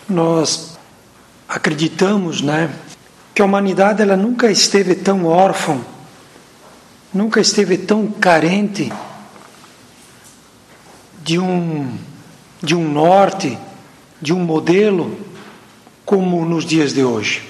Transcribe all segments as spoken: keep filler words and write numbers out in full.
Nós acreditamos, né, que a humanidade ela nunca esteve tão órfã, nunca esteve tão carente de um, de um norte, de um modelo, como nos dias de hoje.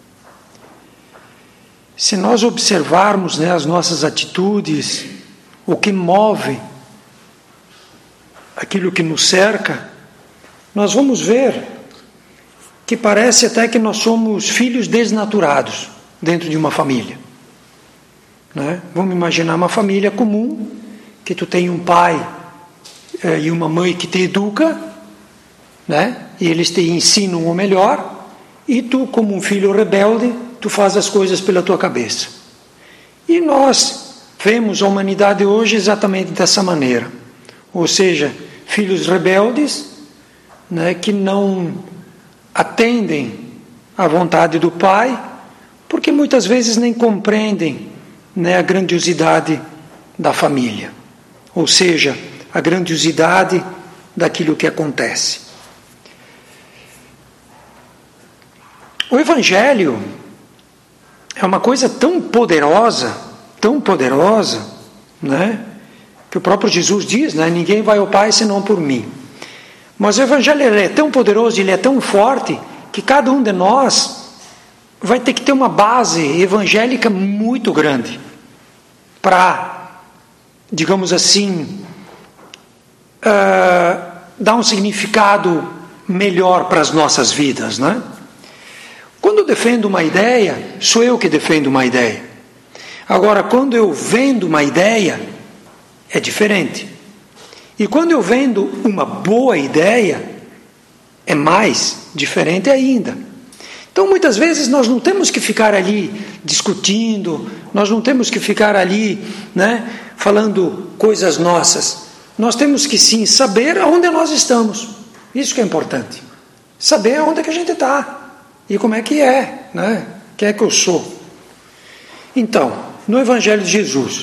Se nós observarmos, né, as nossas atitudes, o que move aquilo que nos cerca, nós vamos ver que parece até que nós somos filhos desnaturados dentro de uma família, né? Vamos imaginar uma família comum, que tu tem um pai eh, e uma mãe que te educa, né? E eles te ensinam o melhor, e tu, como um filho rebelde, tu faz as coisas pela tua cabeça. E nós vemos a humanidade hoje exatamente dessa maneira, ou seja, filhos rebeldes, né, que não atendem à vontade do pai, porque muitas vezes nem compreendem, né, a grandiosidade da família, ou seja, a grandiosidade daquilo que acontece. O Evangelho é uma coisa tão poderosa, tão poderosa, né, que o próprio Jesus diz, né, ninguém vai ao Pai senão por mim. Mas o Evangelho ele é tão poderoso, ele é tão forte, que cada um de nós vai ter que ter uma base evangélica muito grande para, digamos assim, uh, dar um significado melhor para as nossas vidas, né? Quando eu defendo uma ideia, sou eu que defendo uma ideia. Agora, quando eu vendo uma ideia, é diferente. E quando eu vendo uma boa ideia, é mais diferente ainda. Então, muitas vezes, nós não temos que ficar ali discutindo, nós não temos que ficar ali, né, falando coisas nossas. Nós temos que, sim, saber aonde nós estamos. Isso que é importante. Saber aonde que a gente está. E como é que é, né? Quem é que eu sou? Então, no Evangelho de Jesus,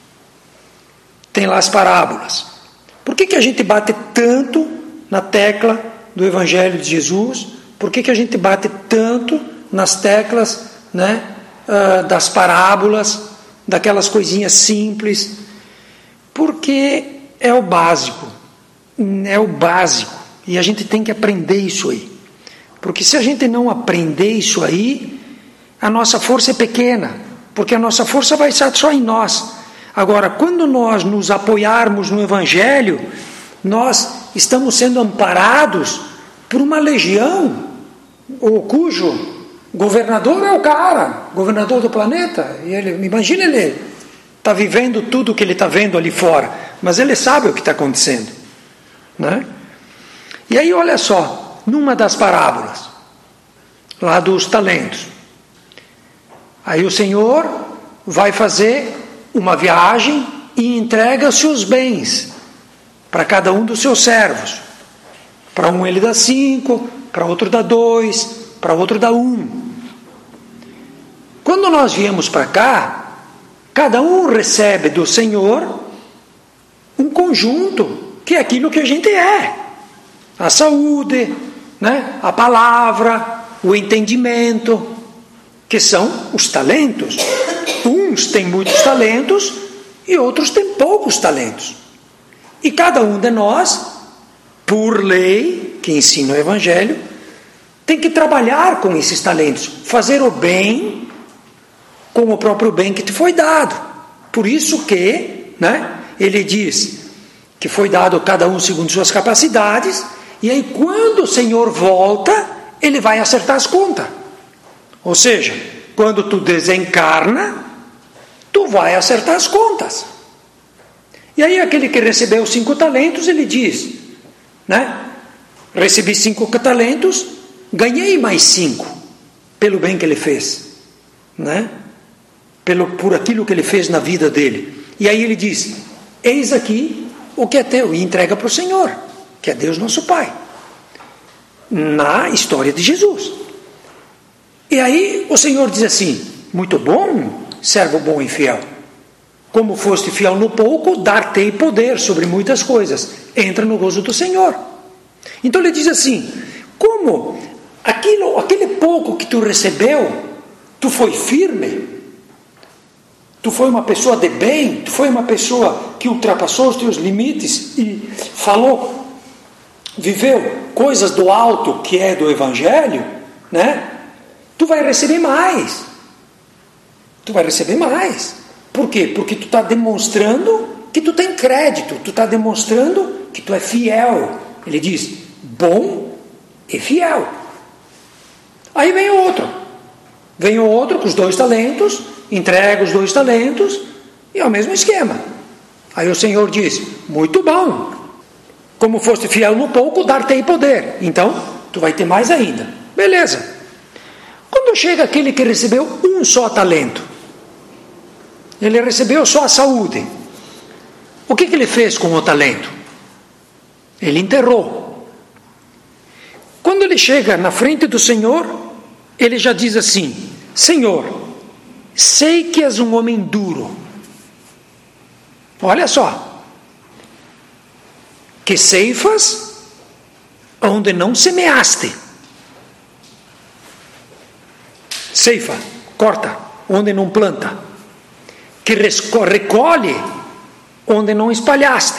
tem lá as parábolas. Por que que a gente bate tanto na tecla do Evangelho de Jesus? Por que que a gente bate tanto nas teclas, né, uh, das parábolas, daquelas coisinhas simples? Porque é o básico, é o básico, e a gente tem que aprender isso aí. Porque se a gente não aprender isso aí, a nossa força é pequena, porque a nossa força vai estar só em nós. Agora, quando nós nos apoiarmos no Evangelho, nós estamos sendo amparados por uma legião, ou cujo governador é o cara, governador do planeta. E ele, imagina, ele está vivendo tudo o que ele está vendo ali fora, mas ele sabe o que está acontecendo, né? E aí, olha só, numa das parábolas, lá dos talentos, aí o Senhor vai fazer uma viagem e entrega seus bens para cada um dos seus servos. Para um ele dá cinco, para outro dá dois, para outro dá um. Quando nós viemos para cá, cada um recebe do Senhor um conjunto, que é aquilo que a gente é. A saúde, né? A palavra, o entendimento, que são os talentos. Uns têm muitos talentos e outros têm poucos talentos. E cada um de nós, por lei, que ensina o Evangelho, tem que trabalhar com esses talentos, fazer o bem com o próprio bem que te foi dado. Por isso que, né, ele diz que foi dado a cada um segundo suas capacidades, e aí quando o Senhor volta, ele vai acertar as contas. Ou seja, quando tu desencarna, tu vai acertar as contas. E aí aquele que recebeu cinco talentos, ele diz, né? Recebi cinco talentos, ganhei mais cinco, pelo bem que ele fez, né? Pelo, por aquilo que ele fez na vida dele. E aí ele diz, eis aqui o que é teu, e entrega para o Senhor, que é Deus nosso Pai, na história de Jesus. E aí o Senhor diz assim, muito bom, servo bom e fiel, como foste fiel no pouco, dar-te-ei poder sobre muitas coisas, entra no gozo do Senhor. Então ele diz assim, como aquilo, aquele pouco que tu recebeu, tu foi firme, tu foi uma pessoa de bem, tu foi uma pessoa que ultrapassou os teus limites e falou, viveu coisas do alto que é do Evangelho, né? Tu vai receber mais. Tu vai receber mais. Por quê? Porque tu está demonstrando que tu tem crédito, tu está demonstrando que tu é fiel. Ele diz, bom e fiel. Aí vem o outro. Vem o outro com os dois talentos, entrega os dois talentos e é o mesmo esquema. Aí o Senhor diz, muito bom. Como foste fiel no pouco, dar-te-ei poder. Então, tu vai ter mais ainda. Beleza. Quando chega aquele que recebeu um só talento, ele recebeu só a saúde. O que, que ele fez com o talento? Ele enterrou. Quando ele chega na frente do Senhor, ele já diz assim, Senhor, sei que és um homem duro. Olha só. Que ceifas onde não semeaste. Ceifa, corta, onde não planta. Que recolhe onde não espalhaste.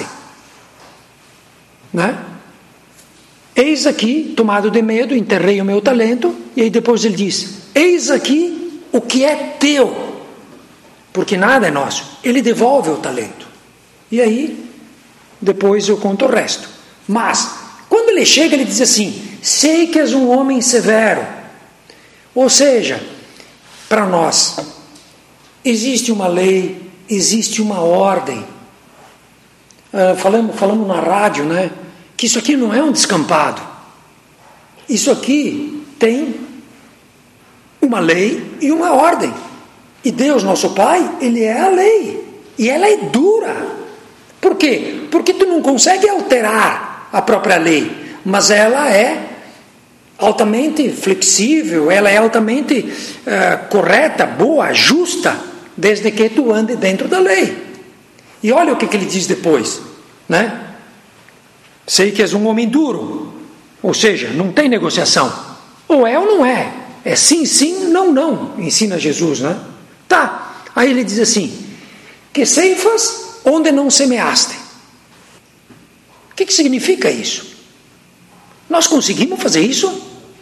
Né? Eis aqui, tomado de medo, enterrei o meu talento. E aí depois ele diz, eis aqui o que é teu. Porque nada é nosso. Ele devolve o talento. E aí, depois eu conto o resto. Mas, quando ele chega, ele diz assim, sei que és um homem severo. Ou seja, para nós, existe uma lei, existe uma ordem. Uh, falamos, falamos na rádio, né? Que isso aqui não é um descampado. Isso aqui tem uma lei e uma ordem. E Deus, nosso Pai, Ele é a lei. E ela é dura. Por quê? Porque tu não consegue alterar a própria lei. Mas ela é altamente flexível, ela é altamente uh, correta, boa, justa, desde que tu ande dentro da lei. E olha o que, que ele diz depois, né? Sei que és um homem duro, ou seja, não tem negociação, ou é ou não é, é sim, sim, não, não, ensina Jesus, né? Tá, aí ele diz assim, que ceifas onde não semeaste. O que, que significa isso? Nós conseguimos fazer isso?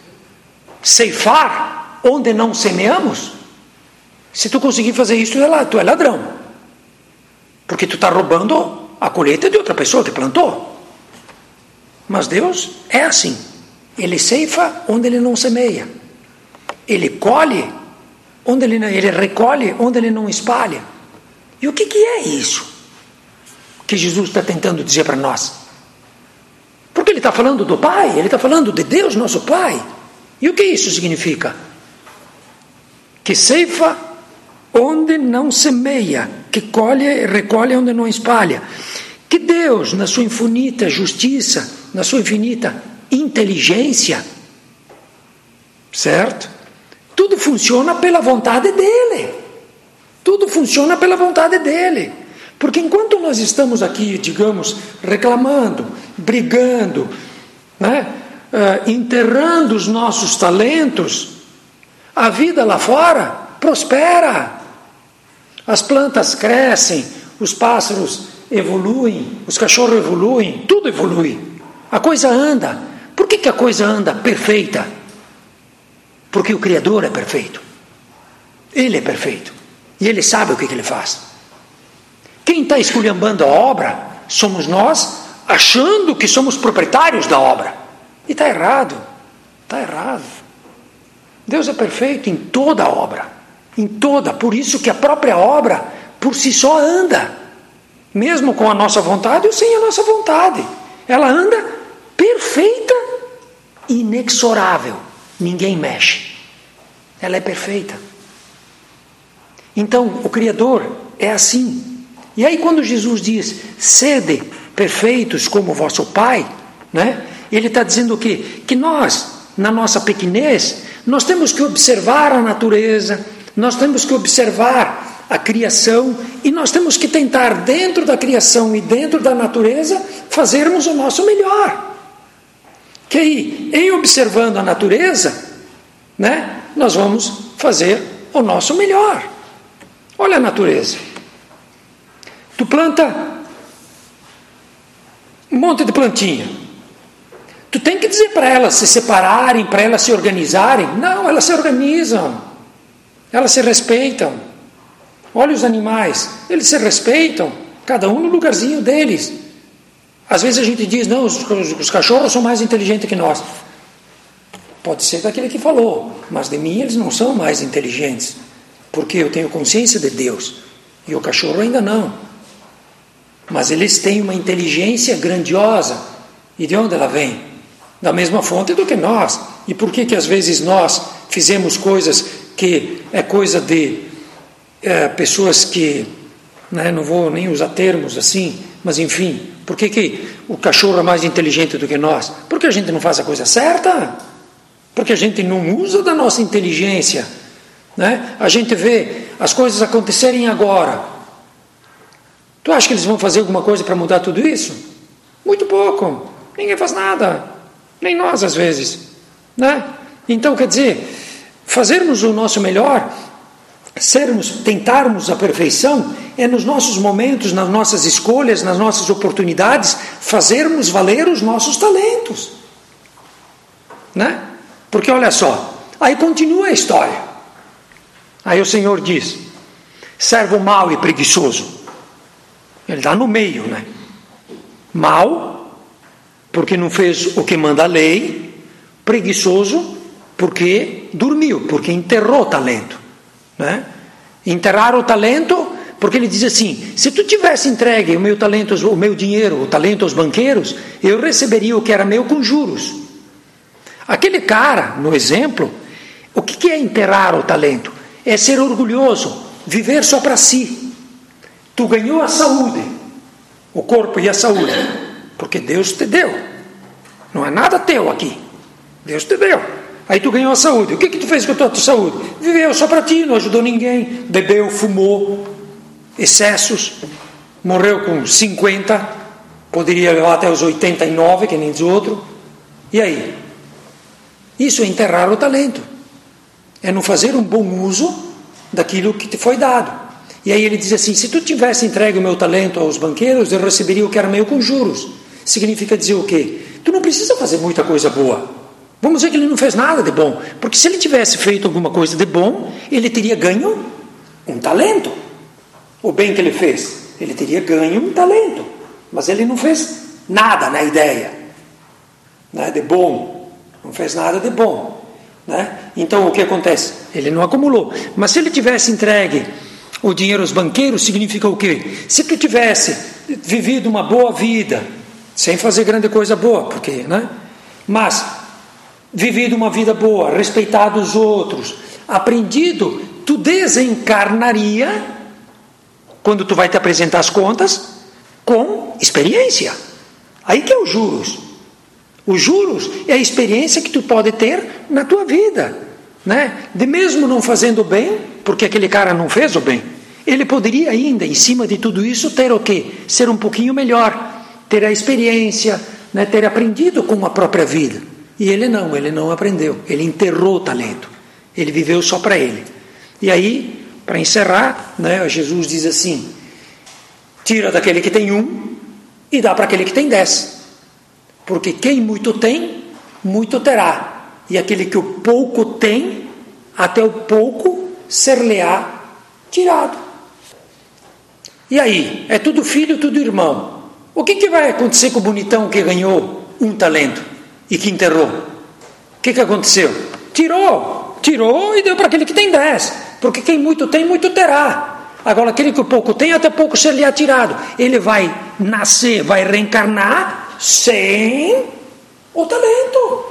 Ceifar onde não semeamos? Se tu conseguir fazer isso, tu é ladrão. Porque tu está roubando a colheita de outra pessoa que plantou. Mas Deus é assim. Ele ceifa onde ele não semeia. Ele colhe onde ele, ele recolhe onde ele não espalha. E o que, que é isso que Jesus está tentando dizer para nós? Porque ele está falando do Pai, ele está falando de Deus, nosso Pai. E o que isso significa? Que ceifa onde não semeia, que colhe e recolhe onde não espalha. Que Deus, na sua infinita justiça, na sua infinita inteligência, certo? Tudo funciona pela vontade dele. Tudo funciona pela vontade dele. Porque enquanto nós estamos aqui, digamos, reclamando, brigando, né, uh, enterrando os nossos talentos, a vida lá fora prospera. As plantas crescem, os pássaros evoluem, os cachorros evoluem, tudo evolui. A coisa anda. Por que, que a coisa anda perfeita? Porque o Criador é perfeito. Ele é perfeito. E Ele sabe o que, que Ele faz. Quem está esculhambando a obra somos nós, achando que somos proprietários da obra. E está errado. Está errado. Deus é perfeito em toda a obra. Em toda. Por isso que a própria obra, por si só, anda. Mesmo com a nossa vontade ou sem a nossa vontade. Ela anda perfeita e inexorável. Ninguém mexe. Ela é perfeita. Então, o Criador é assim. E aí quando Jesus diz, sede perfeitos como vosso Pai, né? Ele está dizendo o quê? Que nós, na nossa pequenez, nós temos que observar a natureza, nós temos que observar a criação, e nós temos que tentar, dentro da criação e dentro da natureza, fazermos o nosso melhor. Que aí, em observando a natureza, né, nós vamos fazer o nosso melhor. Olha a natureza. Tu planta um monte de plantinha. Tu tem que dizer para elas se separarem, para elas se organizarem. Não, elas se organizam. Elas se respeitam. Olha os animais, eles se respeitam, cada um no lugarzinho deles. Às vezes a gente diz, não, os, os, os cachorros são mais inteligentes que nós. Pode ser daquele que falou, mas de mim eles não são mais inteligentes, porque eu tenho consciência de Deus, e o cachorro ainda não. Mas eles têm uma inteligência grandiosa. E de onde ela vem? Da mesma fonte do que nós. E por que que às vezes nós fizemos coisas que é coisa de é, pessoas que, né, não vou nem usar termos assim, mas enfim, por que que o cachorro é mais inteligente do que nós? Porque a gente não faz a coisa certa, porque a gente não usa da nossa inteligência, né? A gente vê as coisas acontecerem agora. Tu acha que eles vão fazer alguma coisa para mudar tudo isso? Muito pouco, ninguém faz nada, nem nós às vezes, né? Então, quer dizer, fazermos o nosso melhor, sermos, tentarmos a perfeição, é nos nossos momentos, nas nossas escolhas, nas nossas oportunidades, fazermos valer os nossos talentos, né? Porque olha só, aí continua a história. Aí o Senhor diz, servo mau e preguiçoso. Ele está no meio, né? Mau, porque não fez o que manda a lei. Preguiçoso, porque dormiu, porque enterrou o talento, né? Enterrar o talento, porque ele diz assim, se tu tivesse entregue o meu talento, o meu dinheiro, o talento aos banqueiros, eu receberia o que era meu com juros. Aquele cara, no exemplo, o que é enterrar o talento? É ser orgulhoso, viver só para si. Tu ganhou a saúde, o corpo e a saúde, porque Deus te deu. Não é nada teu aqui. Deus te deu. Aí tu ganhou a saúde. O que que tu fez com a tua, tua saúde? Viveu só para ti, não ajudou ninguém. Bebeu, fumou, excessos. Morreu com cinquenta. Poderia levar até os oitenta e nove, que nem diz outro. E aí? Isso é enterrar o talento. É não fazer um bom uso daquilo que te foi dado. E aí ele diz assim, se tu tivesse entregue o meu talento aos banqueiros, eu receberia o que era meu com juros. Significa dizer o quê? Tu não precisa fazer muita coisa boa. Vamos dizer que ele não fez nada de bom. Porque se ele tivesse feito alguma coisa de bom, ele teria ganho um talento. O bem que ele fez, ele teria ganho um talento. Mas ele não fez nada na ideia, né, de bom. Não fez nada de bom, né? Então o que acontece? Ele não acumulou. Mas se ele tivesse entregue o dinheiro aos banqueiros, significa o quê? Se tu tivesse vivido uma boa vida, sem fazer grande coisa boa, porque, né? Mas vivido uma vida boa, respeitado os outros, aprendido, tu desencarnaria, quando tu vai te apresentar as contas, com experiência. Aí que é os juros. Os juros é a experiência que tu pode ter na tua vida, né? De mesmo não fazendo bem, porque aquele cara não fez o bem, ele poderia ainda, em cima de tudo isso, ter o quê? Ser um pouquinho melhor, ter a experiência, né? Ter aprendido com a própria vida. E ele não, ele não aprendeu, ele enterrou o talento, ele viveu só para ele. E aí, para encerrar, né, Jesus diz assim, tira daquele que tem um e dá para aquele que tem dez. Porque quem muito tem, muito terá. E aquele que o pouco tem, até o pouco ser-lhe-á tirado. E aí? É tudo filho, tudo irmão. O que, que vai acontecer com o bonitão que ganhou um talento e que enterrou? O que, que aconteceu? Tirou. Tirou e deu para aquele que tem dez. Porque quem muito tem, muito terá. Agora, aquele que o pouco tem, até pouco ser-lhe-á tirado. Ele vai nascer, vai reencarnar sem o talento.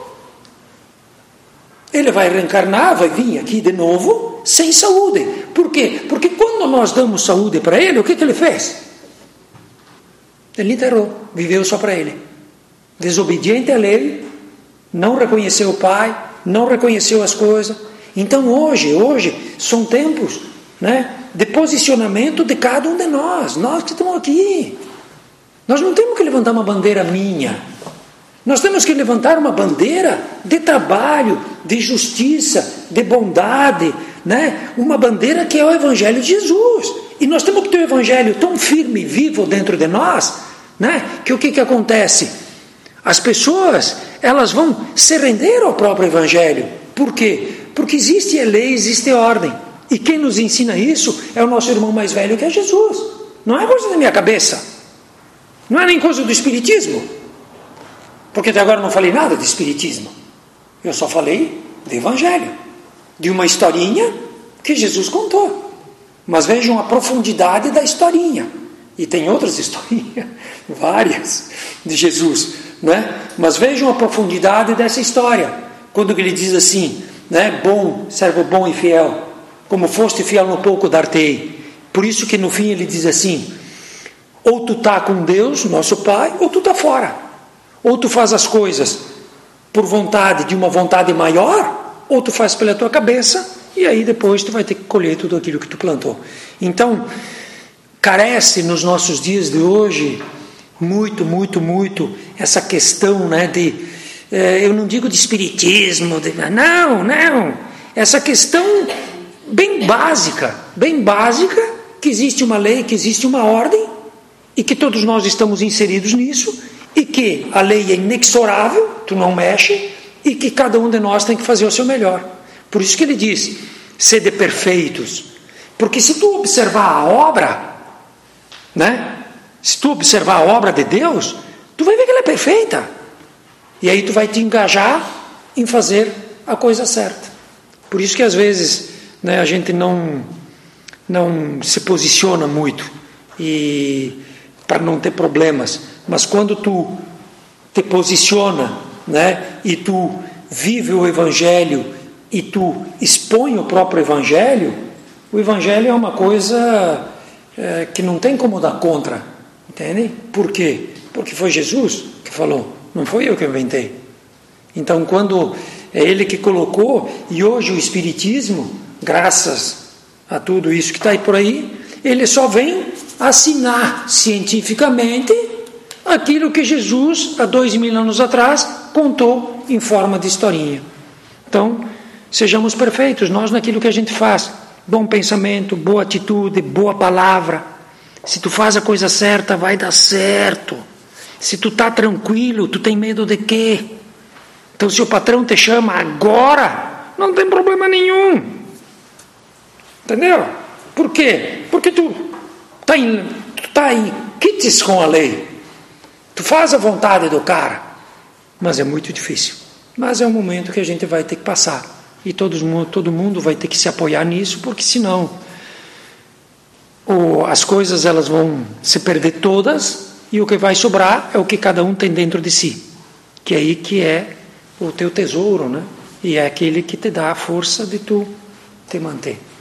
Ele vai reencarnar, vai vir aqui de novo sem saúde. Por quê? Porque quando nós damos saúde para ele, o que, que ele fez? Ele enterrou, viveu só para ele. Desobediente à lei, não reconheceu o pai, não reconheceu as coisas. Então hoje, hoje são tempos, né, de posicionamento de cada um de nós. Nós que estamos aqui. Nós não temos que levantar uma bandeira minha. Nós temos que levantar uma bandeira de trabalho, de justiça, de bondade, né? Uma bandeira que é o Evangelho de Jesus. E nós temos que ter o Evangelho tão firme e vivo dentro de nós, né? Que o que, que acontece? As pessoas, elas vão se render ao próprio Evangelho. Por quê? Porque existe a lei, existe a ordem. E quem nos ensina isso é o nosso irmão mais velho, que é Jesus. Não é coisa da minha cabeça. Não é nem coisa do Espiritismo. Porque até agora eu não falei nada de Espiritismo. Eu só falei de Evangelho. De uma historinha que Jesus contou. Mas vejam a profundidade da historinha. E tem outras historinhas, várias, de Jesus, né? Mas vejam a profundidade dessa história. Quando ele diz assim, né? Bom, servo bom e fiel, como foste fiel no pouco, dar-te-ei. Por isso que no fim ele diz assim, ou tu está com Deus, nosso Pai, ou tu está fora. Ou tu faz as coisas por vontade, de uma vontade maior, ou tu faz pela tua cabeça, e aí depois tu vai ter que colher tudo aquilo que tu plantou. Então, carece nos nossos dias de hoje, muito, muito, muito, essa questão, né, de, eh, eu não digo de espiritismo, de, não, não, essa questão bem básica, bem básica, que existe uma lei, que existe uma ordem, e que todos nós estamos inseridos nisso, e que a lei é inexorável, tu não mexe, e que cada um de nós tem que fazer o seu melhor. Por isso que ele diz, sede perfeitos. Porque se tu observar a obra, né? Se tu observar a obra de Deus, tu vai ver que ela é perfeita. E aí tu vai te engajar em fazer a coisa certa. Por isso que às vezes, né, a gente não, não se posiciona muito, e para não ter problemas. Mas quando tu te posiciona, né, e tu vive o Evangelho, e tu expõe o próprio Evangelho, o Evangelho é uma coisa é, que não tem como dar contra, entende? Por quê? Porque foi Jesus que falou, não foi eu que inventei. Então, quando é Ele que colocou, e hoje o Espiritismo, graças a tudo isso que está aí por aí, ele só vem assinar cientificamente aquilo que Jesus, há dois mil anos atrás, contou em forma de historinha. Então, sejamos perfeitos, nós naquilo que a gente faz. Bom pensamento, boa atitude, boa palavra. Se tu faz a coisa certa, vai dar certo. Se tu está tranquilo, tu tem medo de quê? Então, se o patrão te chama agora, não tem problema nenhum. Entendeu? Por quê? Porque tu está em, tu tá em quites com a lei. Tu faz a vontade do cara, mas é muito difícil. Mas é um momento que a gente vai ter que passar. E todos, todo mundo vai ter que se apoiar nisso, porque senão ou as coisas elas vão se perder todas, e o que vai sobrar é o que cada um tem dentro de si. Que é aí que é o teu tesouro, né? E é aquele que te dá a força de tu te manter.